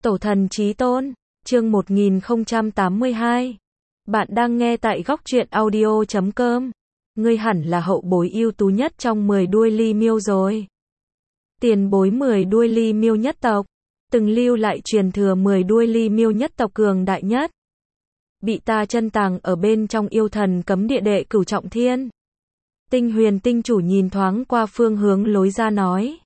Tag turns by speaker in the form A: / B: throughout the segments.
A: Tổ thần chí tôn, chương 1082. Bạn đang nghe tại góc truyện audio.com. Ngươi hẳn là hậu bối ưu tú nhất trong 10 đuôi ly miêu rồi. Tiền bối 10 đuôi ly miêu nhất tộc, từng lưu lại truyền thừa 10 đuôi ly miêu nhất tộc cường đại nhất. Bị ta chân tàng ở bên trong yêu thần cấm địa đệ cửu trọng thiên. Tinh huyền tinh chủ nhìn thoáng qua phương hướng lối ra nói.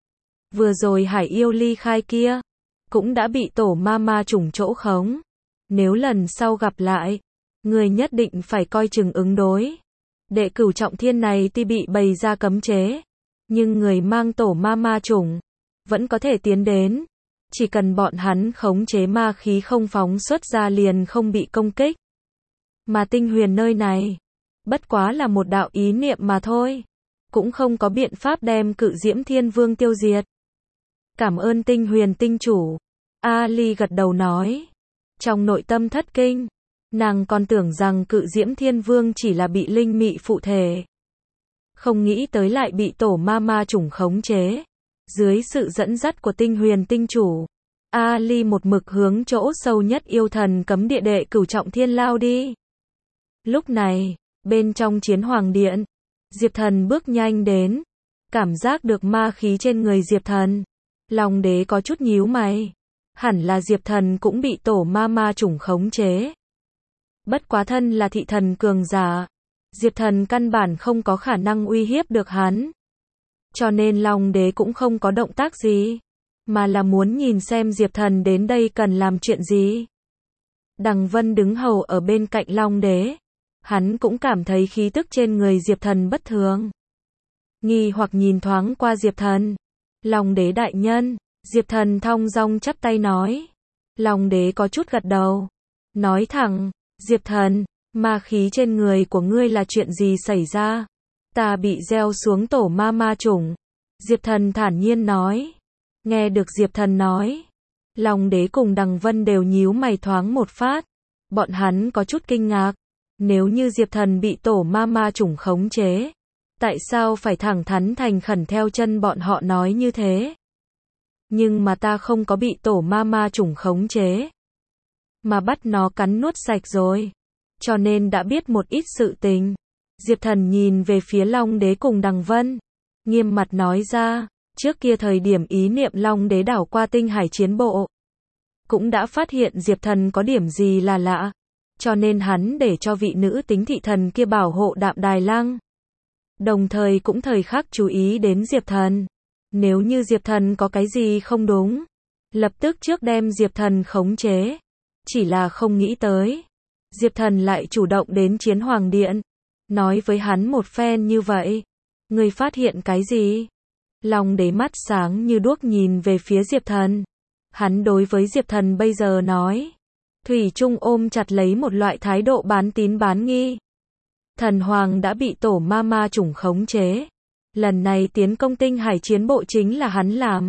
A: Vừa rồi hải yêu ly khai kia, cũng đã bị tổ ma trùng chỗ khống. Nếu lần sau gặp lại, người nhất định phải coi chừng ứng đối. Đệ cửu trọng thiên này tuy bị bày ra cấm chế, nhưng người mang tổ ma trùng vẫn có thể tiến đến. Chỉ cần bọn hắn khống chế ma khí không phóng xuất ra liền không bị công kích. Mà tinh huyền nơi này, bất quá là một đạo ý niệm mà thôi, cũng không có biện pháp đem Cự Diễm Thiên Vương tiêu diệt. Cảm ơn tinh huyền tinh chủ. Ali gật đầu nói. Trong nội tâm thất kinh, nàng còn tưởng rằng Cự Diễm Thiên Vương chỉ là bị linh mị phụ thể. Không nghĩ tới lại bị tổ ma trùng khống chế. Dưới sự dẫn dắt của tinh huyền tinh chủ, Ali một mực hướng chỗ sâu nhất yêu thần cấm địa đệ cửu trọng thiên lao đi. Lúc này, bên trong chiến hoàng điện, Diệp Thần bước nhanh đến. Cảm giác được ma khí trên người Diệp Thần, Long Đế có chút nhíu mày. Hẳn là Diệp Thần cũng bị tổ ma trùng khống chế. Bất quá thân là thị thần cường giả, Diệp Thần căn bản không có khả năng uy hiếp được hắn. Cho nên Long Đế cũng không có động tác gì, mà là muốn nhìn xem Diệp Thần đến đây cần làm chuyện gì. Đằng Vân đứng hầu ở bên cạnh Long Đế. Hắn cũng cảm thấy khí tức trên người Diệp Thần bất thường. Nghi hoặc nhìn thoáng qua Diệp Thần. Long Đế đại nhân, Diệp Thần thong dong chắp tay nói. Long Đế có chút gật đầu. Nói thẳng, Diệp Thần, ma khí trên người của ngươi là chuyện gì xảy ra? Ta bị gieo xuống tổ ma trùng. Diệp Thần thản nhiên nói. Nghe được Diệp Thần nói, Long Đế cùng Đằng Vân đều nhíu mày thoáng một phát. Bọn hắn có chút kinh ngạc. Nếu như Diệp Thần bị tổ ma trùng khống chế, tại sao phải thẳng thắn thành khẩn theo chân bọn họ nói như thế? Nhưng mà ta không có bị tổ ma trùng khống chế, mà bắt nó cắn nuốt sạch rồi, cho nên đã biết một ít sự tình. Diệp Thần nhìn về phía Long Đế cùng Đằng Vân, nghiêm mặt nói ra, trước kia thời điểm ý niệm Long Đế đảo qua tinh hải chiến bộ, cũng đã phát hiện Diệp Thần có điểm gì là lạ. Cho nên hắn để cho vị nữ tính thị thần kia bảo hộ Đạm Đài Lăng. Đồng thời cũng thời khắc chú ý đến Diệp Thần. Nếu như Diệp Thần có cái gì không đúng, lập tức trước đem Diệp Thần khống chế. Chỉ là không nghĩ tới, Diệp Thần lại chủ động đến Chiến Hoàng Điện, nói với hắn một phen như vậy. Ngươi phát hiện cái gì? Long Đế mắt sáng như đuốc nhìn về phía Diệp Thần. Hắn đối với Diệp Thần bây giờ nói. Thủy chung ôm chặt lấy một loại thái độ bán tín bán nghi. Thần Hoàng đã bị tổ ma trùng khống chế. Lần này tiến công tinh hải chiến bộ chính là hắn làm.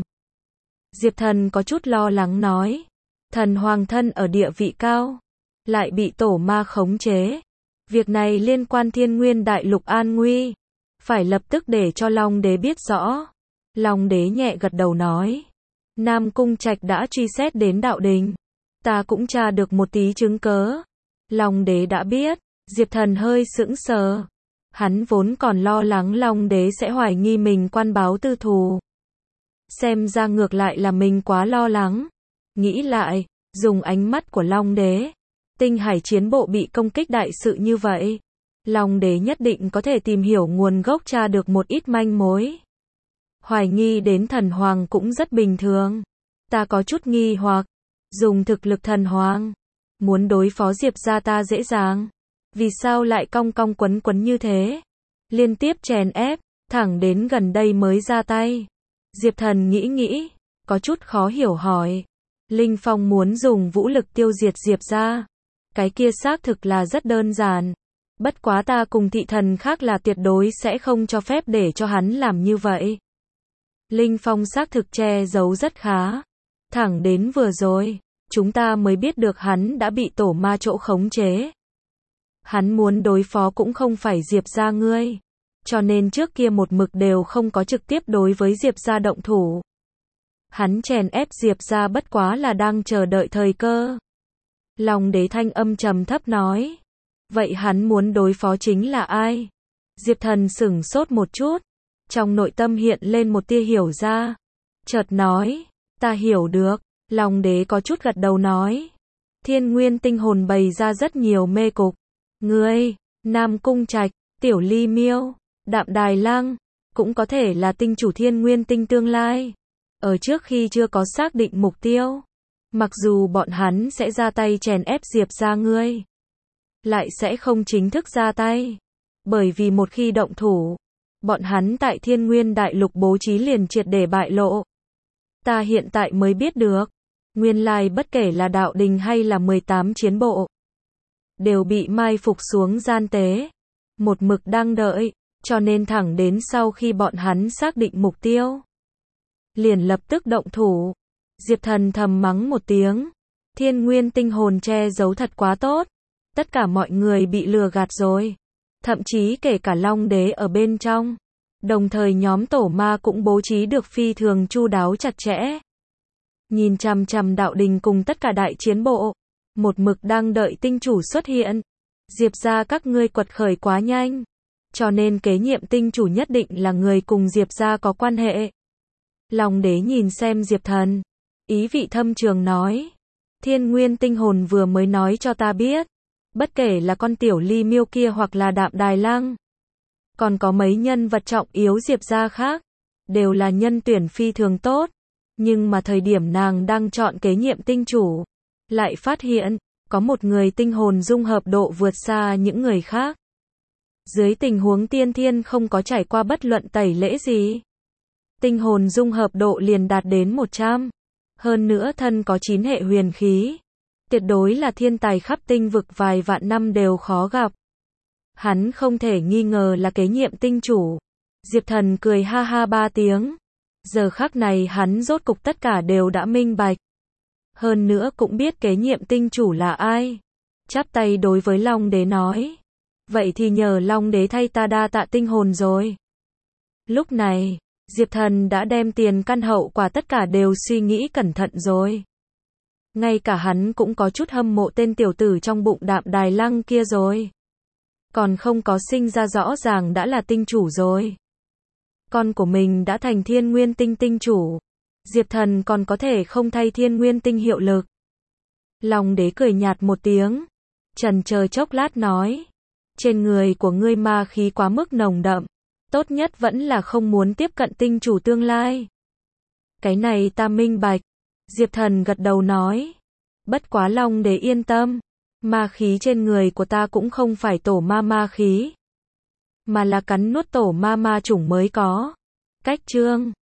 A: Diệp Thần có chút lo lắng nói. Thần Hoàng thân ở địa vị cao, lại bị tổ ma khống chế. Việc này liên quan Thiên Nguyên Đại Lục an nguy. Phải lập tức để cho Long Đế biết rõ. Long Đế nhẹ gật đầu nói. Nam Cung Trạch đã truy xét đến đạo đình. Ta cũng tra được một tí chứng cớ. Long Đế đã biết. Diệp Thần hơi sững sờ. Hắn vốn còn lo lắng Long Đế sẽ hoài nghi mình quan báo tư thù. Xem ra ngược lại là mình quá lo lắng. Nghĩ lại, dùng ánh mắt của Long Đế, tinh hải chiến bộ bị công kích đại sự như vậy, Long Đế nhất định có thể tìm hiểu nguồn gốc, tra được một ít manh mối. Hoài nghi đến Thần Hoàng cũng rất bình thường. Ta có chút nghi hoặc. Dùng thực lực Thần Hoàng, muốn đối phó Diệp gia ta dễ dàng. Vì sao lại cong cong quấn quấn như thế? Liên tiếp chèn ép, thẳng đến gần đây mới ra tay. Diệp Thần nghĩ, có chút khó hiểu hỏi. Linh Phong muốn dùng vũ lực tiêu diệt Diệp gia. Cái kia xác thực là rất đơn giản. Bất quá ta cùng thị thần khác là tuyệt đối sẽ không cho phép để cho hắn làm như vậy. Linh Phong xác thực che giấu rất khá. Thẳng đến vừa rồi, chúng ta mới biết được hắn đã bị tổ ma chỗ khống chế. Hắn muốn đối phó cũng không phải Diệp gia ngươi. Cho nên trước kia một mực đều không có trực tiếp đối với Diệp gia động thủ. Hắn chèn ép Diệp gia bất quá là đang chờ đợi thời cơ. Long đế thanh âm trầm thấp nói. Vậy hắn muốn đối phó chính là ai? Diệp Thần sửng sốt một chút. Trong nội tâm hiện lên một tia hiểu ra. Chợt nói. Ta hiểu được. Long đế có chút gật đầu nói. Thiên nguyên tinh hồn bày ra rất nhiều mê cục. Ngươi, Nam Cung Trạch, Tiểu Ly Miêu, Đạm Đài Lăng, cũng có thể là tinh chủ thiên nguyên tinh tương lai. Ở trước khi chưa có xác định mục tiêu, mặc dù bọn hắn sẽ ra tay chèn ép Diệp gia ngươi, lại sẽ không chính thức ra tay. Bởi vì một khi động thủ, bọn hắn tại Thiên Nguyên Đại Lục bố trí liền triệt để bại lộ. Ta hiện tại mới biết được, nguyên lai bất kể là đạo đình hay là 18 chiến bộ, đều bị mai phục xuống gian tế, một mực đang đợi, cho nên thẳng đến sau khi bọn hắn xác định mục tiêu, liền lập tức động thủ. Diệp Thần thầm mắng một tiếng, thiên nguyên tinh hồn che giấu thật quá tốt, tất cả mọi người bị lừa gạt rồi, thậm chí kể cả Long đế ở bên trong. Đồng thời nhóm tổ ma cũng bố trí được phi thường chu đáo chặt chẽ. Nhìn chằm chằm đạo đình cùng tất cả đại chiến bộ, một mực đang đợi tinh chủ xuất hiện. Diệp gia các ngươi quật khởi quá nhanh, cho nên kế nhiệm tinh chủ nhất định là người cùng Diệp gia có quan hệ. Long đế nhìn xem Diệp Thần, ý vị thâm trường nói. Thiên nguyên tinh hồn vừa mới nói cho ta biết, bất kể là con Tiểu Ly Miêu kia hoặc là Đạm Đài Lăng, còn có mấy nhân vật trọng yếu Diệp gia khác, đều là nhân tuyển phi thường tốt. Nhưng mà thời điểm nàng đang chọn kế nhiệm tinh chủ, lại phát hiện, có một người tinh hồn dung hợp độ vượt xa những người khác. Dưới tình huống tiên thiên không có trải qua bất luận tẩy lễ gì, tinh hồn dung hợp độ liền đạt đến 100. Hơn nữa thân có 9 hệ huyền khí. Tuyệt đối là thiên tài khắp tinh vực vài vạn năm đều khó gặp. Hắn không thể nghi ngờ là kế nhiệm tinh chủ. Diệp Thần cười ha ha 3 tiếng. Giờ khắc này hắn rốt cục tất cả đều đã minh bạch. Hơn nữa cũng biết kế nhiệm tinh chủ là ai. Chắp tay đối với Long đế nói. Vậy thì nhờ Long đế thay ta đa tạ tinh hồn rồi. Lúc này, Diệp Thần đã đem tiền căn hậu quả tất cả đều suy nghĩ cẩn thận rồi. Ngay cả hắn cũng có chút hâm mộ tên tiểu tử trong bụng Đạm Đài Lăng kia rồi. Còn không có sinh ra rõ ràng đã là tinh chủ rồi. Con của mình đã thành thiên nguyên tinh tinh chủ. Diệp Thần còn có thể không thay thiên nguyên tinh hiệu lực. Long đế cười nhạt một tiếng. Chần chờ chốc lát nói. Trên người của ngươi ma khí quá mức nồng đậm. Tốt nhất vẫn là không muốn tiếp cận tinh chủ tương lai. Cái này ta minh bạch. Diệp Thần gật đầu nói. Bất quá Long đế yên tâm. Ma khí trên người của ta cũng không phải tổ ma ma khí, mà là cắn nuốt tổ ma ma chủng mới có. Cách chương